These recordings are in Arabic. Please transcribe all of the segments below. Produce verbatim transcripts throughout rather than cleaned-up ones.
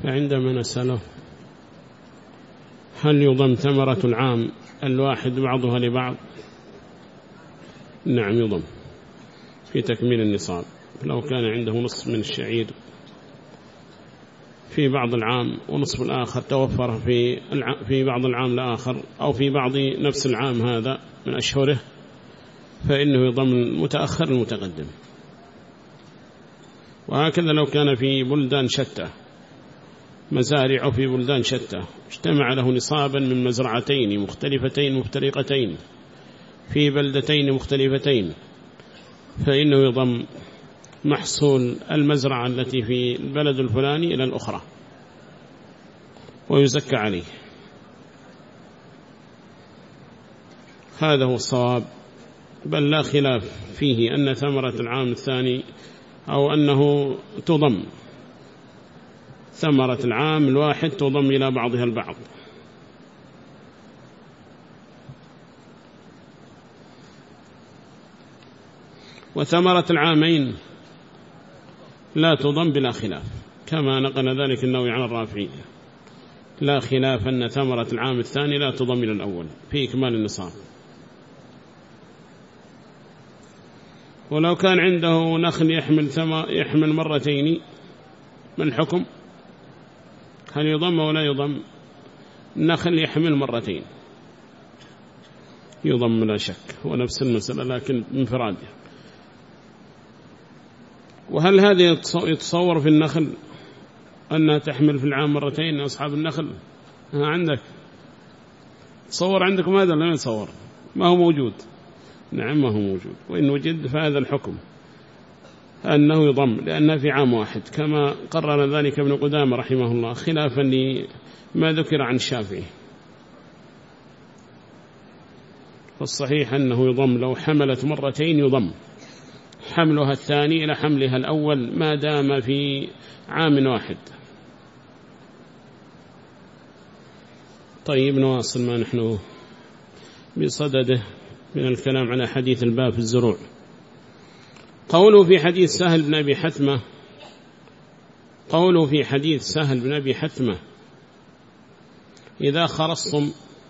فعندما نسأله هل يضم ثمرة العام الواحد بعضها لبعض؟ نعم يضم في تكميل النصاب. لو كان عنده نصف من الشعير في بعض العام ونصف الآخر توفر في في بعض العام الآخر أو في بعض نفس العام هذا من أشهره، فإنه يضم المتأخر المتقدم. وهكذا لو كان في بلدان شتى، مزارع في بلدان شتى، اجتمع له نصابا من مزرعتين مختلفتين مفترقتين في بلدتين مختلفتين، فإنه يضم محصول المزرعة التي في البلد الفلاني إلى الأخرى ويزكى عليه. هذا هو الصواب، بل لا خلاف فيه أن ثمرة العام الثاني أو أنه تضم ثمرة العام الواحد تضم إلى بعضها البعض. وثمرة العامين لا تضم بلا خلاف، كما نقل ذلك النووي عن الرافعي، لا خلاف أن ثمرة العام الثاني لا تضم إلى الأول في إكمال النصاب. ولو كان عنده نخل يحمل, يحمل مرتين، من الحكم؟ هل يضم ولا يضم؟ النخل يحمل مرتين يضم لا شك، هو نفس المسألة لكن انفرادها. وهل هذه يتصور في النخل أنها تحمل في العام مرتين أصحاب النخل؟ ها عندك تصور عندكم هذا لا يتصور؟ ما هو موجود. نعم ما هو موجود، وإن وجد فهذا الحكم أنه يضم لأنها في عام واحد، كما قرر ذلك ابن قدامة رحمه الله خلافا لما ذكر عن الشافعي. فالصحيح أنه يضم، لو حملت مرتين يضم حملها الثاني إلى حملها الأول ما دام في عام واحد. طيب نواصل ما نحن بصدده من الكلام على حديث الباب في الزروع. قوله في حديث سهل بن أبي حثمة قوله في حديث سهل بن أبي حثمة إذا خرصتم،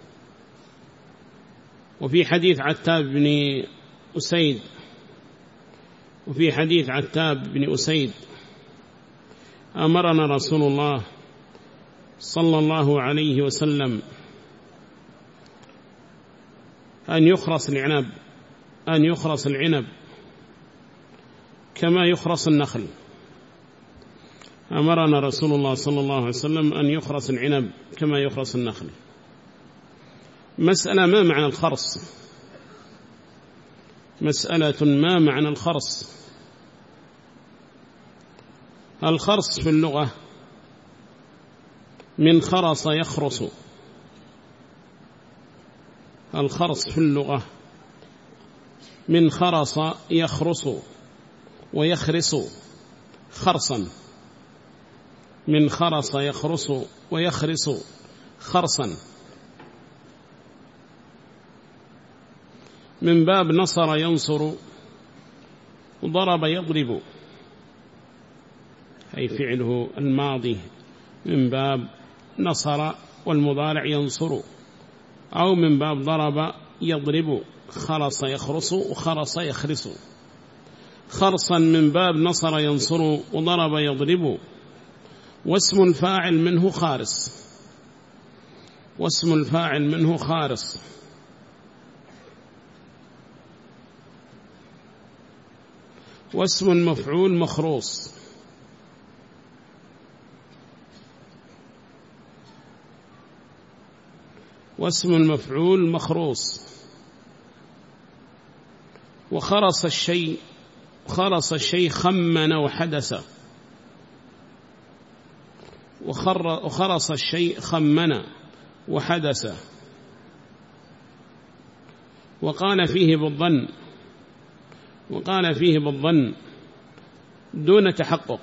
وفي حديث عتاب بن أسيد وفي حديث عتاب بن أسيد أمرنا رسول الله صلى الله عليه وسلم أن يخرص العنب أن يخرص العنب كما يخرص النخل. أمرنا رسول الله صلى الله عليه وسلم أن يخرص العنب كما يخرص النخل. مسألة ما معنى الخرص؟ مسألة ما معنى الخرص؟ الخرص في اللغة من خرص يخرص. الخرص في اللغة من خرص يخرص ويخرص خرصا، من خرص يخرص ويخرص خرصا، من باب نصر ينصر وضرب يضرب، أي فعله الماضي من باب نصر والمضارع ينصر، أو من باب ضرب يضرب، خرص يخرص وخرص يخرص. خرصا من باب نصر ينصر وضرب يضرب، واسم الفاعل منه خارص، واسم الفاعل منه خارص. واسم المفعول مخروص. واسم المفعول مخروص. وخرص الشيء خرص الشيء خمن وحدث، وخرص الشيء خمن وحدث. وقال فيه بالظن وقال فيه بالظن دون تحقق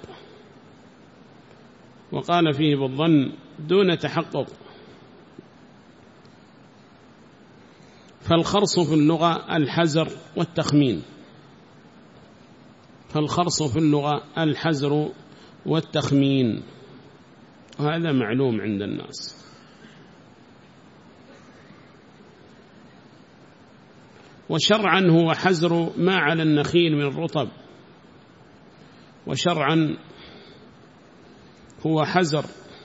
وقال فيه بالظن دون تحقق. فالخرص في اللغة الحزر والتخمين فالخرص في اللغة الحزر والتخمين وهذا معلوم عند الناس. وشرعا هو حزر ما على النخيل من الرطب، وشرعا هو حزر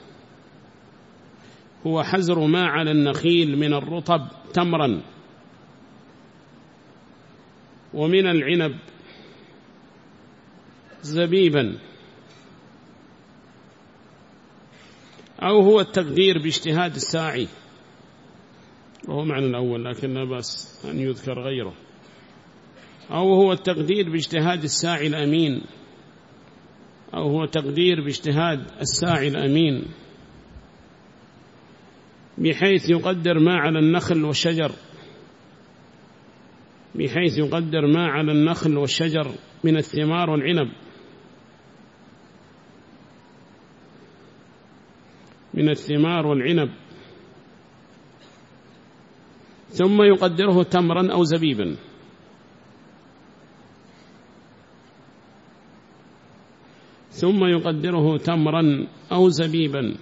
هو حزر ما على النخيل من الرطب تمرا، ومن العنب زبيبا، أو هو التقدير باجتهاد الساعي، وهو معنى الأول لكن لا بأس أن يذكر غيره، أو هو التقدير باجتهاد الساعي الأمين، أو هو تقدير باجتهاد الساعي الأمين، بحيث يقدر ما على النخل والشجر بحيث يقدر ما على النخل والشجر من الثمار والعنب من الثمار والعنب ثم يقدره تمرا أو زبيبا. ثم يقدره تمرا أو زبيبا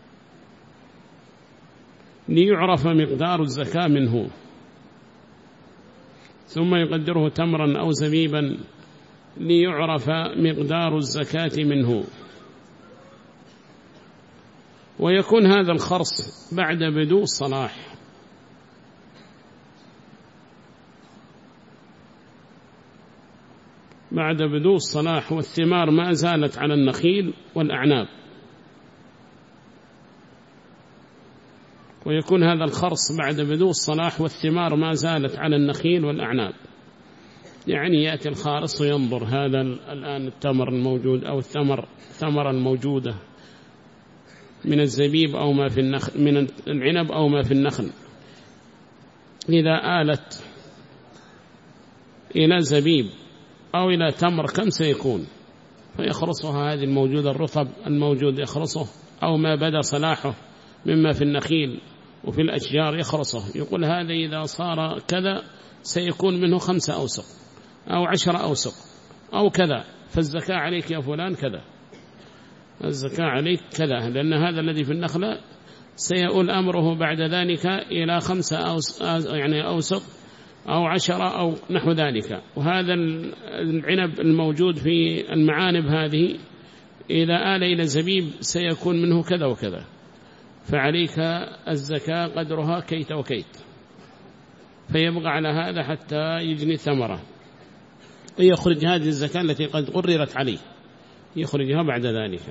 ليعرف مقدار الزكاة منه. ثم يقدره تمرا أو زبيبا ليعرف مقدار الزكاة منه. ويكون هذا الخرص بعد بدو الصلاح، بعد بدو الصلاح والثمار ما زالت على النخيل والأعناب. ويكون هذا الخرص بعد بدو الصلاح والثمار ما زالت على النخيل والأعناب، يعني يأتي الخارص وينظر هذا الآن التمر الموجود أو الثمر ثمرا موجودة من الزبيب أو ما في النخل، من العنب أو ما في النخل، إذا آلت إلى زبيب أو إلى تمر كم سيكون؟ فيخرصها هذه الموجودة الرطب الموجود يخرصه، أو ما بدأ صلاحه مما في النخيل وفي الأشجار يخرصه، يقول هذا إذا صار كذا سيكون منه خمسة أوسق أو عشرة أوسق أو كذا، فالزكاة عليك يا فلان كذا، الزكاة عليك كذا، لأن هذا الذي في النخلة سيؤول أمره بعد ذلك إلى خمسة أوسق يعني أوسق أو عشرة أو نحو ذلك. وهذا العنب الموجود في المعانب هذه إذا آل إلى زبيب سيكون منه كذا وكذا، فعليك الزكاة قدرها كيت وكيت، فيبقى على هذا حتى يجني ثمرة، ويخرج هذه الزكاة التي قد قررت عليه يخرجها بعد ذلك.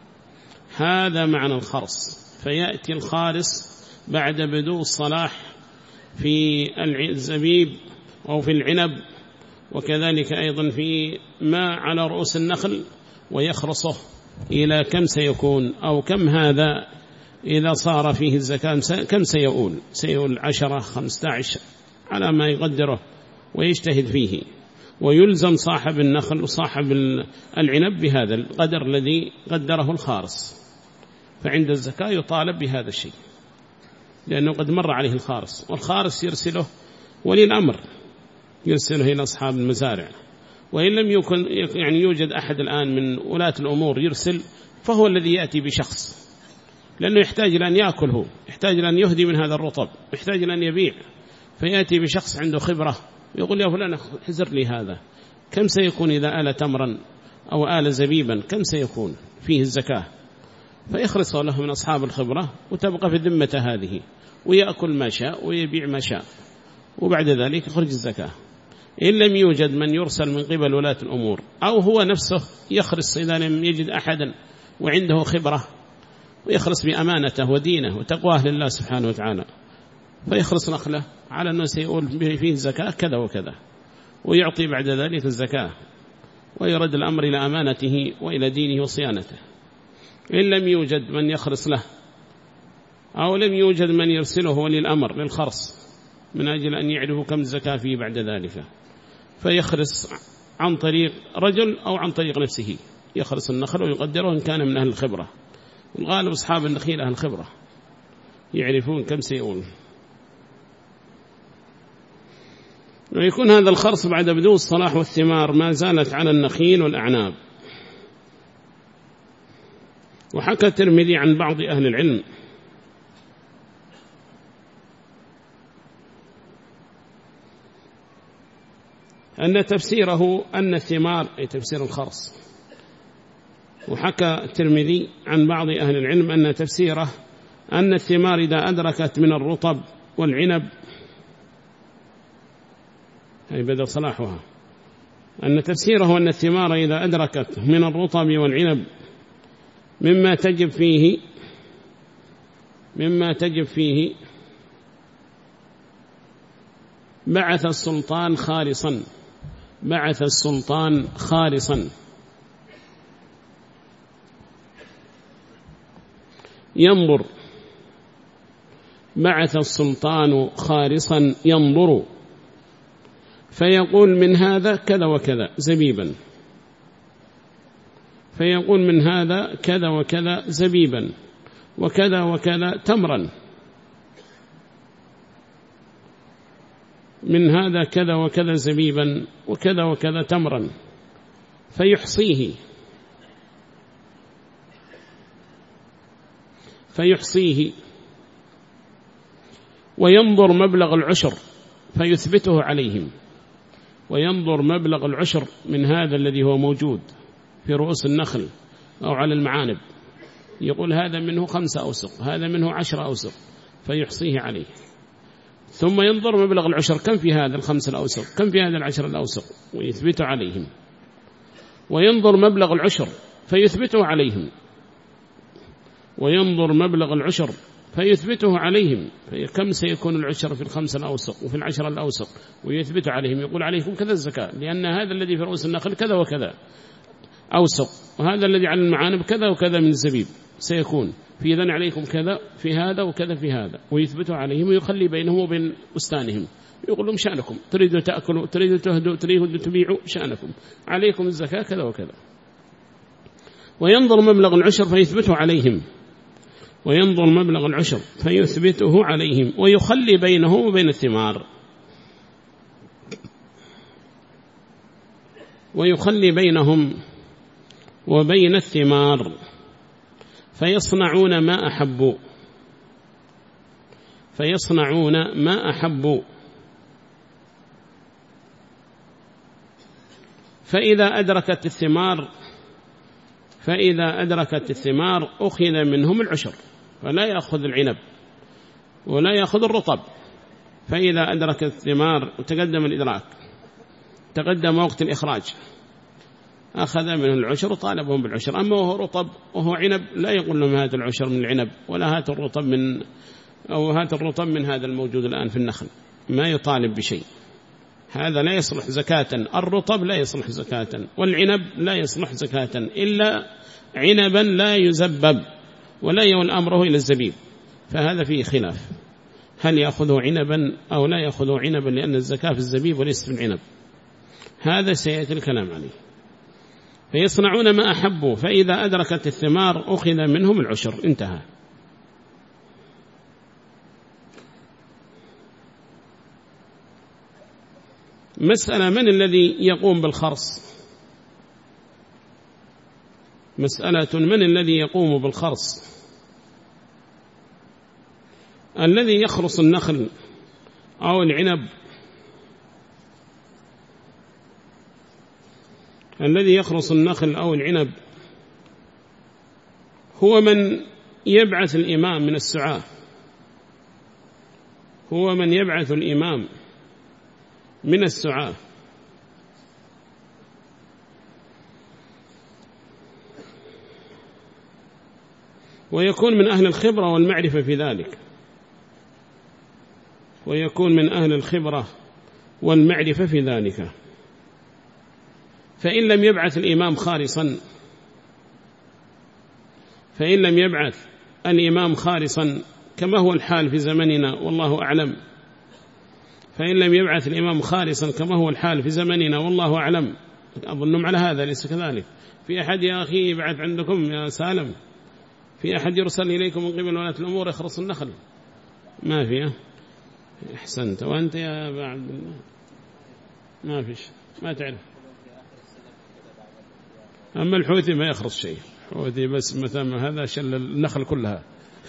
هذا معنى الخرص. فيأتي الخارص بعد بدو الصلاح في الزبيب أو في العنب، وكذلك أيضا في ما على رؤوس النخل، ويخرصه إلى كم سيكون أو كم هذا إذا صار فيه الزكاة كم سيؤول، سيؤول عشرة خمسة عشر على ما يقدره ويجتهد فيه. ويلزم صاحب النخل وصاحب العنب بهذا القدر الذي قدره الخارص، فعند الزكاة يطالب بهذا الشيء لأنه قد مر عليه الخارص، والخارص يرسله ولي الأمر، يرسله إلى أصحاب المزارع. وإن لم يكن يعني يوجد أحد الآن من ولاة الأمور يرسل، فهو الذي يأتي بشخص، لأنه يحتاج إلى أن يأكل، هو يحتاج إلى أن يهدي من هذا الرطب، يحتاج إلى أن يبيع، فيأتي بشخص عنده خبرة يقول يا فلان حزر لي هذا كم سيكون إذا آل تمرا أو آل زبيبا، كم سيكون فيه الزكاة، فيخلص له من أصحاب الخبرة، وتبقى في ذمة هذه، ويأكل ما شاء ويبيع ما شاء، وبعد ذلك يخرج الزكاة. إن لم يوجد من يرسل من قبل ولاة الأمور، أو هو نفسه يخلص إذا لم يجد أحدا وعنده خبرة، ويخلص بأمانته ودينه وتقواه لله سبحانه وتعالى، فيخلص نخله على أنه سيقول فيه الزكاة كذا وكذا، ويعطي بعد ذلك الزكاة، ويرد الأمر إلى أمانته وإلى دينه وصيانته. إن لم يوجد من يخرص له، أو لم يوجد من يرسله ولي الأمر للخرص من أجل أن يعرفوا كم الزكاة فيه بعد ذلك، فيخرص عن طريق رجل أو عن طريق نفسه، يخرص النخل ويقدره إن كان من أهل الخبرة. الغالب أصحاب النخيل أهل الخبرة يعرفون كم سيؤول. ويكون هذا الخرص بعد بدو الصلاح والثمار ما زالت على النخيل والأعناب. وحكى الترمذي عن بعض أهل العلم أن تفسيره أن الثمار أي تفسير الخرص. وحكى الترمذي عن بعض أهل العلم أن تفسيره أن الثمار إذا أدركت من الرطب والعنب أي بدأ صلاحها، أن تفسيره أن الثمار إذا أدركت من الرطب والعنب مما تجب فيه مما تجب فيه بعث السلطان خالصا بعث السلطان خالصا ينظر بعث السلطان خالصا ينظر فيقول من هذا كذا وكذا زبيبا فيقول من هذا كذا وكذا زبيبا وكذا وكذا تمرا من هذا كذا وكذا زبيبا وكذا وكذا تمرا فيحصيه فيحصيه وينظر مبلغ العشر فيثبته عليهم وينظر مبلغ العشر من هذا الذي هو موجود في رؤوس النخل أو على المعانب، يقول هذا منه خمسة أوسق هذا منه عشرة أوسق فيحصيه عليه، ثم ينظر مبلغ العشر كم في هذا الخمسة الأوسق كم في هذا العشر الأوسق ويثبته عليهم، وينظر مبلغ العشر فيثبته عليهم وينظر مبلغ العشر فيثبته عليهم كم سيكون العشر في الخمسة الأوسق وفي العشر الأوسق ويثبته عليهم، يقول عليكم كذا الزكاة لأن هذا الذي في رؤوس النخل كذا وكذا أوسق وهذا الذي على المعانب كذا وكذا من الزبيب سيكون في ذن عليكم كذا في هذا وكذا في هذا ويثبته عليهم ويخلي بينهم وبين أستانهم، يقول لهم شأنكم تريدوا تأكلوا تريدوا تهدوا تريدوا تبيعوا شأنكم عليكم الزكاة كذا وكذا، وينظر مبلغ العشر فيثبته عليهم وينظر مبلغ العشر فيثبته عليهم ويخلي بينه وبين الثمار ويخلي بينهم وبين الثمار فيصنعون ما أحبوا فيصنعون ما أحبوا فإذا أدركت الثمار فإذا أدركت الثمار أخذ منهم العشر فلا يأخذ العنب ولا يأخذ الرطب، فإذا أدركت الثمار وتقدم الإدراك تقدم وقت الإخراج أخذ منه العشر وطالبهم بالعشر، أما وهو رطب وهو عنب لا يقول لهم هات العشر من العنب ولا هات الرطب من أو هات الرطب من هذا الموجود الآن في النخل، ما يطالب بشيء، هذا لا يصلح زكاة، الرطب لا يصلح زكاة والعنب لا يصلح زكاة إلا عنبا لا يزبب ولا يول أمره إلى الزبيب، فهذا فيه خلاف هل يأخذه عنبا أو لا يأخذه عنبا لأن الزكاة في الزبيب وليس في العنب، هذا سيأتي الكلام عليه. فيصنعون ما أحبوا فإذا أدركت الثمار أخذ منهم العشر انتهى. مسألة من الذي يقوم بالخرص؟ مسألة من الذي يقوم بالخرص؟ الذي يخرص النخل أو العنب الذي يخرص النخل أو العنب هو من يبعث الإمام من السعاة، هو من يبعث الإمام من السعاة، ويكون من أهل الخبرة والمعرفة في ذلك ويكون من أهل الخبرة والمعرفة في ذلك. فإن لم يبعث الإمام خالصا فإن لم يبعث الإمام خالصا كما هو الحال في زمننا والله أعلم، فإن لم يبعث الإمام خالصا كما هو الحال في زمننا والله أعلم، أظنم على هذا ليس كذلك، في أحد يا أخي يبعث عندكم يا سالم، في أحد يرسل إليكم من قبل ولاة الأمور يخرص النخل؟ ما فيه. أحسنت. وأنت يا أبا عبد الله؟ ما فيش، ما تعرف. أما الحوثي ما يخرص شيء، حوثي بس مثلا هذا شل النخل كلها،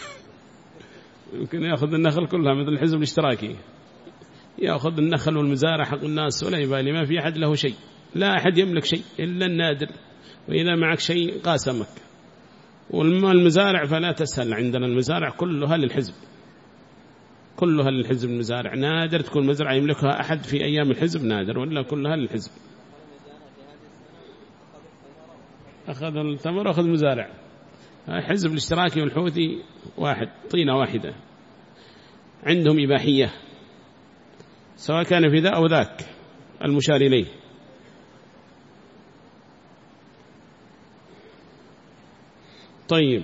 يمكن يأخذ النخل كلها مثل الحزب الاشتراكي، يأخذ النخل والمزارع حق الناس ولا يبالي، ما في أحد له شيء، لا أحد يملك شيء إلا النادر، وإذا معك شيء قاسمك. والمزارع فلا تسهل، عندنا المزارع كلها للحزب، كلها للحزب المزارع، نادر تكون مزرعة يملكها أحد في أيام الحزب، نادر، ولا كلها للحزب. أخذ التمر وأخذ مزارع، حزب الاشتراكي والحوثي واحد، طينة واحدة، عندهم إباحية سواء كان في ذا أو ذاك المشار إليه. طيب،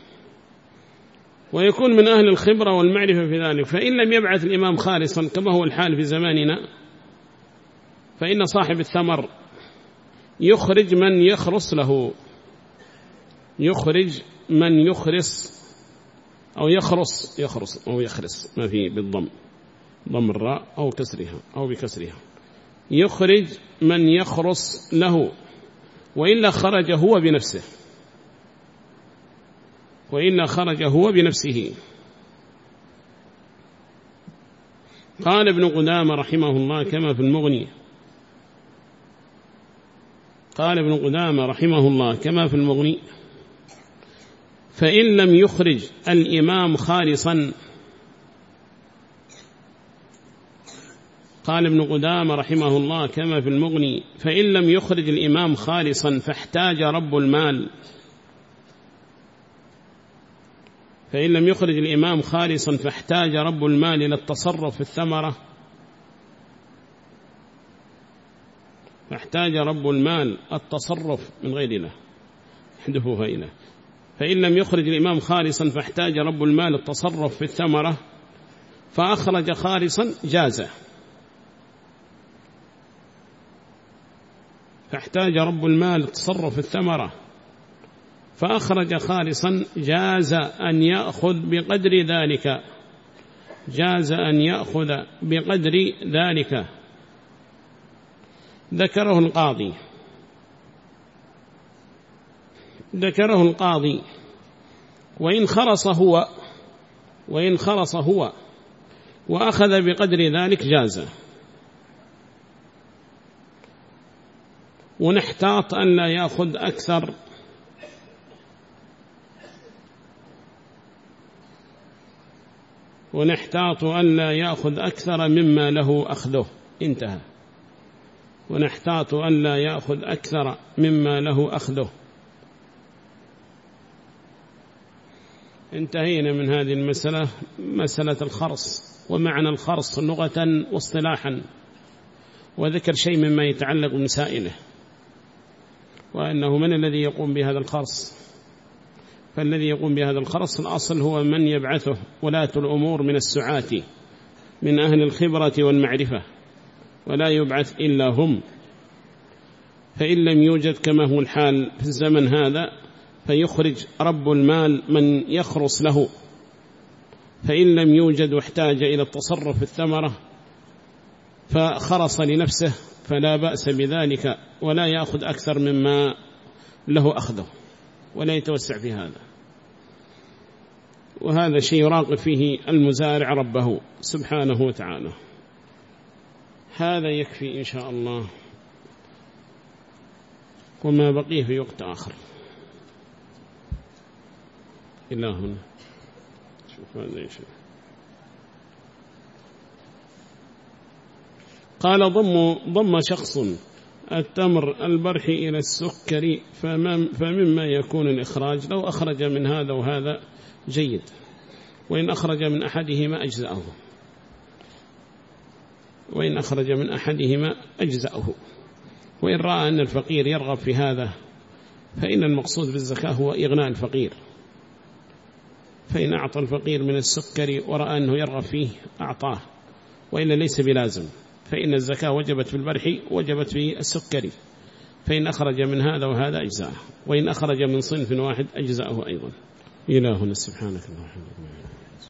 ويكون من أهل الخبرة والمعرفة في ذلك، فإن لم يبعث الإمام خالصا كما هو الحال في زماننا، فإن صاحب الثمر يخرج من يخرص له، يخرج من يخرص أو يخرص، يخرص أو يخرص، ما في بالضم، ضم الراء أو كسرها أو بكسرها، يخرج من يخرص له، وإلا خرج هو بنفسه، وإلا خرج هو بنفسه. قال ابن قدامة رحمه الله كما في المغني، قال ابن قدامة رحمه الله كما في المغني: فإن لم يخرج الإمام خالصا، قال ابن قدامة رحمه الله كما في المغني: فإن لم يخرج الإمام خالصا فاحتاج رب المال، فإن لم يخرج الإمام خالصا فاحتاج رب المال إلى التصرف في الثمرة، فاحتاج رب المال التصرف من غير له، احذفوها إله. فإن لم يخرج الإمام خالصا فاحتاج رب المال التصرف في الثمرة، فأخرج خالصا جازه، فاحتاج رب المال التصرف في الثمرة فأخرج خالصا، جاز أن يأخذ بقدر ذلك، جاز أن يأخذ بقدر ذلك. ذكره القاضي، ذكره القاضي وإن خرص هو، وإن خرص هو وأخذ بقدر ذلك جاز. ونحتاط أن لا يأخذ أكثر، ونحتاط أن لا يأخذ أكثر مما له أخذه، انتهى. ونحتاط أن لا يأخذ أكثر مما له أخذه. انتهينا من هذه المسألة، مسألة الخرص، ومعنى الخرص لغة واصطلاحا، وذكر شيء مما يتعلق بمسائله، وأنه من الذي يقوم بهذا الخرص. فالذي يقوم بهذا الخرص الأصل هو من يبعثه ولاة الأمور من السعاة من أهل الخبرة والمعرفة، ولا يبعث إلا هم. فإن لم يوجد كما هو الحال في الزمن هذا، فيخرج رب المال من يخرص له. فإن لم يوجد واحتاج إلى التصرف في الثمرة فخرص لنفسه فلا بأس بذلك، ولا يأخذ أكثر مما له أخذه، ولا يتوسع في هذا. وهذا شيء يراقب فيه المزارع ربه سبحانه وتعالى. هذا يكفي إن شاء الله، وما بقيه في وقت آخر. إلى هنا شوف هذا يا شيخ. قال ضم ضم شخص التمر البرحي إلى السكري فمما يكون الإخراج، لو أخرج من هذا وهذا جيد، وإن أخرج من أحدهما أجزأه، وإن أخرج من أحدهما أجزأه. وإن رأى أن الفقير يرغب في هذا فإن المقصود بالزكاة هو إغناء الفقير، فإن أعطى الفقير من السكري ورأى أنه يرغب فيه أعطاه، وإلا ليس بلازم، فإن الزكاة وجبت في البرحي وجبت في السكري. فإن أخرج من هذا وهذا أجزاءه، وإن أخرج من صنف واحد أجزاءه أيضا. إلهنا سبحانك اللهم وبحمدك.